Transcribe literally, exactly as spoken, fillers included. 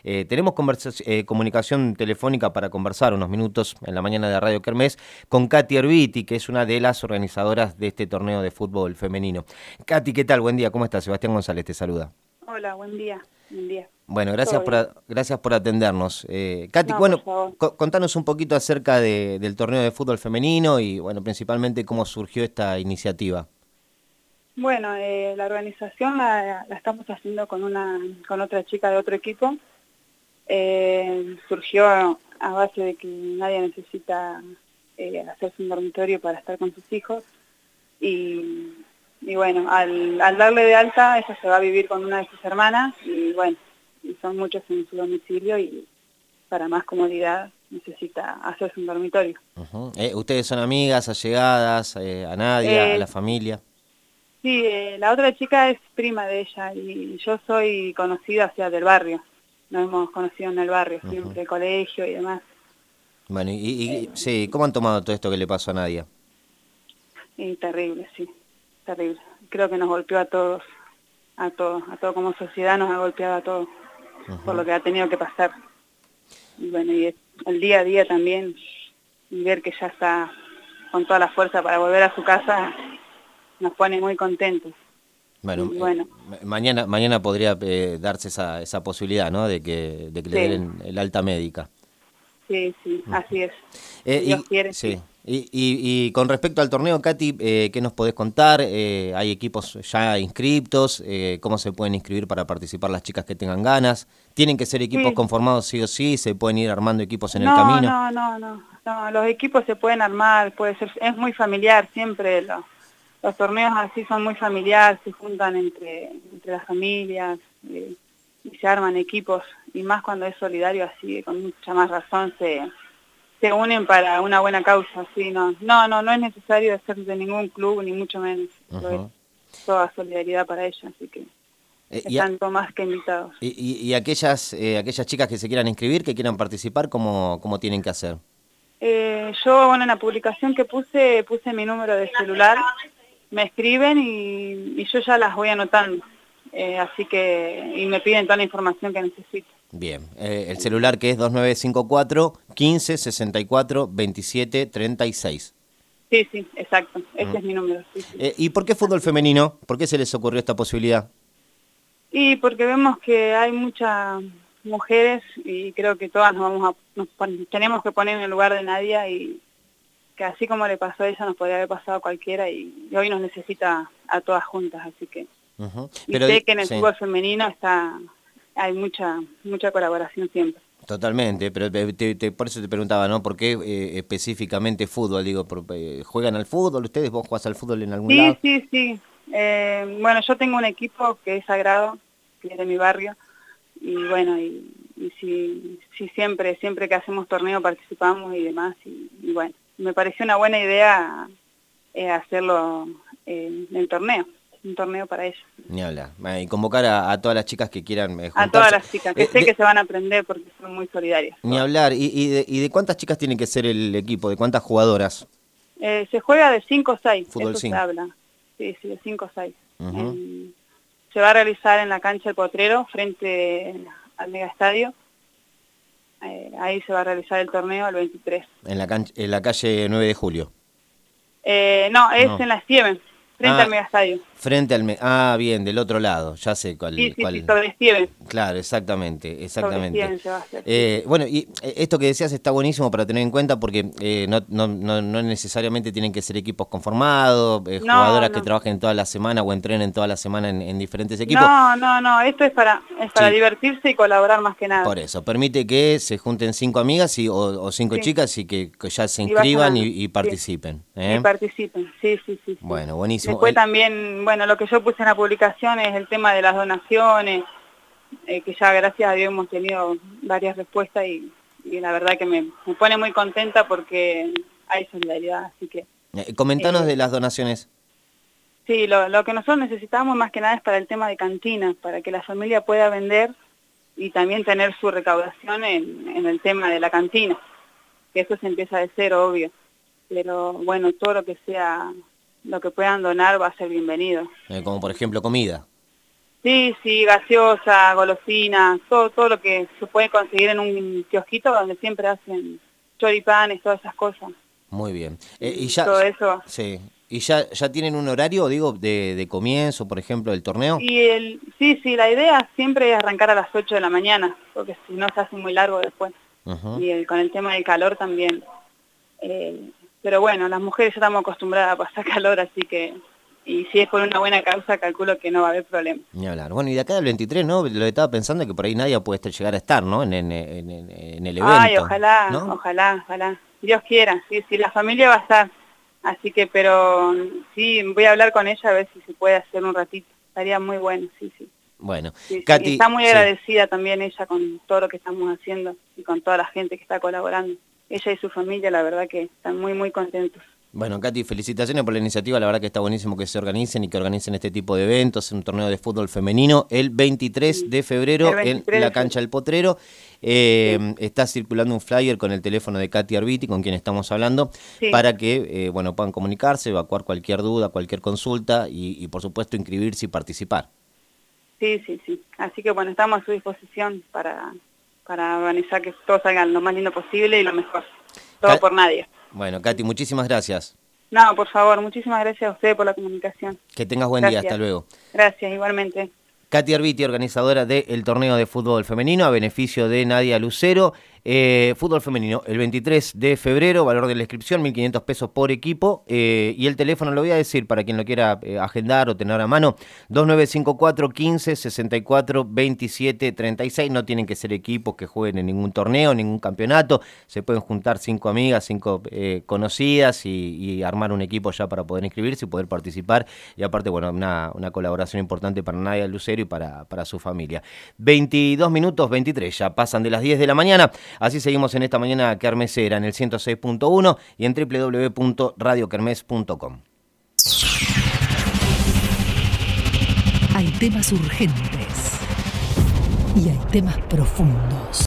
Eh, tenemos conversa- eh, comunicación telefónica para conversar unos minutos en la mañana de Radio Kermés con Katy Herbiti, que es una de las organizadoras de este torneo de fútbol femenino. Katy, ¿qué tal? Buen día, ¿cómo estás? Sebastián González te saluda. Hola, buen día. Buen día. Bueno, gracias ¿Todo por, bien? a- gracias por atendernos. Eh, Katy, No, por bueno, favor. co- contanos un poquito acerca de- del torneo de fútbol femenino y, bueno, principalmente cómo surgió esta iniciativa. Bueno, eh, la organización la, la estamos haciendo con una con otra chica de otro equipo. Eh, surgió a, a base de que nadie necesita eh, hacerse un dormitorio para estar con sus hijos. Y, y bueno, al, al darle de alta, ella se va a vivir con una de sus hermanas y bueno, y son muchos en su domicilio y para más comodidad necesita hacerse un dormitorio. Ujú. Eh, ¿ustedes son amigas, allegadas, eh, a Nadia, a Eh, la familia? Sí, eh, la otra chica es prima de ella y yo soy conocida, o sea, del barrio. Nos hemos conocido en el barrio, Ujú. siempre, colegio y demás. Bueno, y, Eh, y- sí, ¿cómo han tomado todo esto que le pasó a Nadia? y terrible, sí, terrible. Creo que nos golpeó a todos, a todos, a todos como sociedad nos ha golpeado a todos por Ujú. lo que ha tenido que pasar. Y bueno, y el día a día también, y ver que ya está con toda la fuerza para volver a su casa, nos pone muy contentos. Bueno, Y eh, bueno, ma- mañana, mañana podría eh, darse esa, esa posibilidad, ¿no? De que, de que le sí, den el alta médica. sí, sí, así es. Eh, Si Dios y, quiere, sí. sí. Y, y- y con respecto al torneo, Katy, eh, ¿qué nos podés contar? Eh, ¿hay equipos ya inscriptos? Eh, ¿cómo se pueden inscribir para participar las chicas que tengan ganas? ¿Tienen que ser equipos Sí, conformados sí o sí? ¿Se pueden ir armando equipos en el no, camino? no, no, no, no, los equipos se pueden armar, puede ser, es muy familiar siempre, lo- los torneos así son muy familiares, se juntan entre, entre las familias eh, y se arman equipos, y más cuando es solidario así, con mucha más razón se, se unen para una buena causa, así, no, no, no, no es necesario ser de ningún club, ni mucho menos, eso es Ujú. toda solidaridad para ellos, así que Eh, y, a- están todos más que invitados. y- y- y aquellas, eh, aquellas chicas que se quieran inscribir, que quieran participar, ¿cómo, cómo tienen que hacer? Eh, yo, bueno, en la publicación que puse, puse mi número de celular, me escriben y, y yo ya las voy anotando, eh, así que, y me piden toda la información que necesito. Bien, eh, el celular que es dos nueve cinco cuatro, quince, sesenta y cuatro, veintisiete, treinta y seis. Sí, sí, exacto, Mm. ese es mi número, sí, sí. Eh, ¿y por qué fútbol Así. femenino? ¿Por qué se les ocurrió esta posibilidad? Y porque vemos que hay muchas mujeres y creo que todas nos vamos a, nos pon- tenemos que poner en el lugar de Nadia y que así como le pasó a ella nos podría haber pasado a cualquiera y, y hoy nos necesita a todas juntas, así que, Ujú. y Pero sé di- que en el sí, fútbol femenino está, hay mucha, mucha colaboración siempre. totalmente, pero te- te- te- por eso te preguntaba, ¿no? ¿Por qué eh, específicamente fútbol? Digo, por- eh, ¿juegan al fútbol ustedes? ¿Vos jugás al fútbol en algún Sí, lado? sí, sí. Eh, bueno, yo tengo un equipo que es sagrado, que es de mi barrio, y bueno, y, y sí, sí siempre, siempre que hacemos torneo participamos y demás, y, y bueno, me pareció una buena idea eh, hacerlo eh, en el torneo, un torneo para ellos. Ni hablar. Eh, y convocar a, a todas las chicas que quieran eh, A todas juntarse. las chicas, que Eh, sé que de- se van a aprender porque son muy solidarias Ni todas. hablar. ¿Y, y de, y de cuántas chicas tiene que ser el equipo? ¿De cuántas jugadoras? Eh, se juega de cinco o seis, Fútbol eso se cinco. habla, sí, sí, de cinco o seis. Ujú. Se va a realizar en la cancha del Potrero, frente al Megaestadio. Eh, ahí se va a realizar el torneo el veintitrés. En la, cancha, en la calle nueve de julio. Eh, no, es No. en la Steven, frente Ah, al Megaestadio. frente al... me- Ah, bien, del otro lado. Ya sé Sí, cuál... sí, sí, cuál... sobre Steven. Claro, exactamente, Sobre exactamente. Steven se va a hacer, sí, Eh, sí. bueno, y eh, esto que decías está buenísimo para tener en cuenta porque eh, no, no, no, no necesariamente tienen que ser equipos conformados, eh, No, jugadoras que no. trabajen toda la semana o entrenen toda la semana en, en diferentes equipos. No, no, no, esto es para, es para Sí, divertirse y colaborar más que nada. por eso, permite que se junten cinco amigas y, o, o cinco Sí, chicas y que, que ya se y vayan inscriban y, a... y Sí, participen. y ¿Eh? participen, sí, sí, sí, sí. Bueno, buenísimo. Después El- también, bueno, lo que yo puse en la publicación es el tema de las donaciones, eh, que ya gracias a Dios hemos tenido varias respuestas y, y la verdad que me, me pone muy contenta porque hay solidaridad, así que eh, comentanos de eh, las donaciones. sí, lo, lo que nosotros necesitamos más que nada es para el tema de cantina, para que la familia pueda vender y también tener su recaudación en, en el tema de la cantina, que eso se empieza de cero, obvio, pero bueno, todo lo que sea, lo que puedan donar va a ser bienvenido. Eh, como por ejemplo comida. Sí, sí, gaseosa, golosinas, todo, todo lo que se puede conseguir en un kiosquito donde siempre hacen choripanes, todas esas cosas. Muy bien. Eh, y Y ya, todo eso. sí. ¿Y ya, ya tienen un horario, digo, de, de comienzo, por ejemplo, del torneo? Y el, sí, sí, la idea siempre es arrancar a las ocho de la mañana, porque si no se hace muy largo después. Uh-huh. Y el, con el tema del calor también. Eh, pero bueno, las mujeres ya estamos acostumbradas a pasar calor, así que, y si es por una buena causa, calculo que no va a haber problema. Ni hablar. Bueno, y de acá del veintitrés, ¿no? Lo estaba pensando que por ahí Nadia puede estar- llegar a estar, ¿no? En, en, en, en- en el evento. Ay, ojalá, ¿no? ojalá, ojalá. Dios quiera, sí, sí, la familia va a estar. Así que, pero sí, voy a hablar con ella a ver si se puede hacer un ratito. Estaría muy bueno, sí, sí. Bueno, Sí, sí. Katy, Está muy sí. agradecida también ella con todo lo que estamos haciendo y con toda la gente que está colaborando. Ella y su familia, la verdad que están muy, muy contentos. Bueno, Katy, felicitaciones por la iniciativa, la verdad que está buenísimo que se organicen y que organicen este tipo de eventos, un torneo de fútbol femenino el veintitrés de febrero El veintitrés en la de cancha del Potrero. Eh, sí. Está circulando un flyer con el teléfono de Katy Arbiti, con quien estamos hablando, sí. para que eh, bueno, puedan comunicarse, evacuar cualquier duda, cualquier consulta y, y por supuesto inscribirse y participar. Sí, sí, sí. Así que bueno, estamos a su disposición para, para organizar que todo salga lo más lindo posible y lo mejor. Todo Ka por nadie. Bueno, Katy, muchísimas gracias. No, por favor, muchísimas gracias a usted por la comunicación. Que tengas buen gracias. día, hasta luego. Gracias, igualmente. Katy Arbiti, organizadora del torneo de fútbol femenino a beneficio de Nadia Lucero. Eh, fútbol femenino, el veintitrés de febrero, valor de la inscripción, mil quinientos pesos por equipo. Eh, y el teléfono lo voy a decir para quien lo quiera eh, agendar o tener a mano, dos nueve cinco cuatro, quince, sesenta y cuatro, veintisiete, treinta y seis. No tienen que ser equipos que jueguen en ningún torneo, ningún campeonato. Se pueden juntar cinco amigas, cinco eh, conocidas y, y armar un equipo ya para poder inscribirse y poder participar. Y aparte, bueno, una, una colaboración importante para Nadia Lucero y para, para su familia. veintidós minutos, veintitrés, ya pasan de las diez de la mañana. Así seguimos en esta mañana kermesera en el ciento seis punto uno y en doble u doble u doble u punto radio kermés punto com. Hay temas urgentes y hay temas profundos.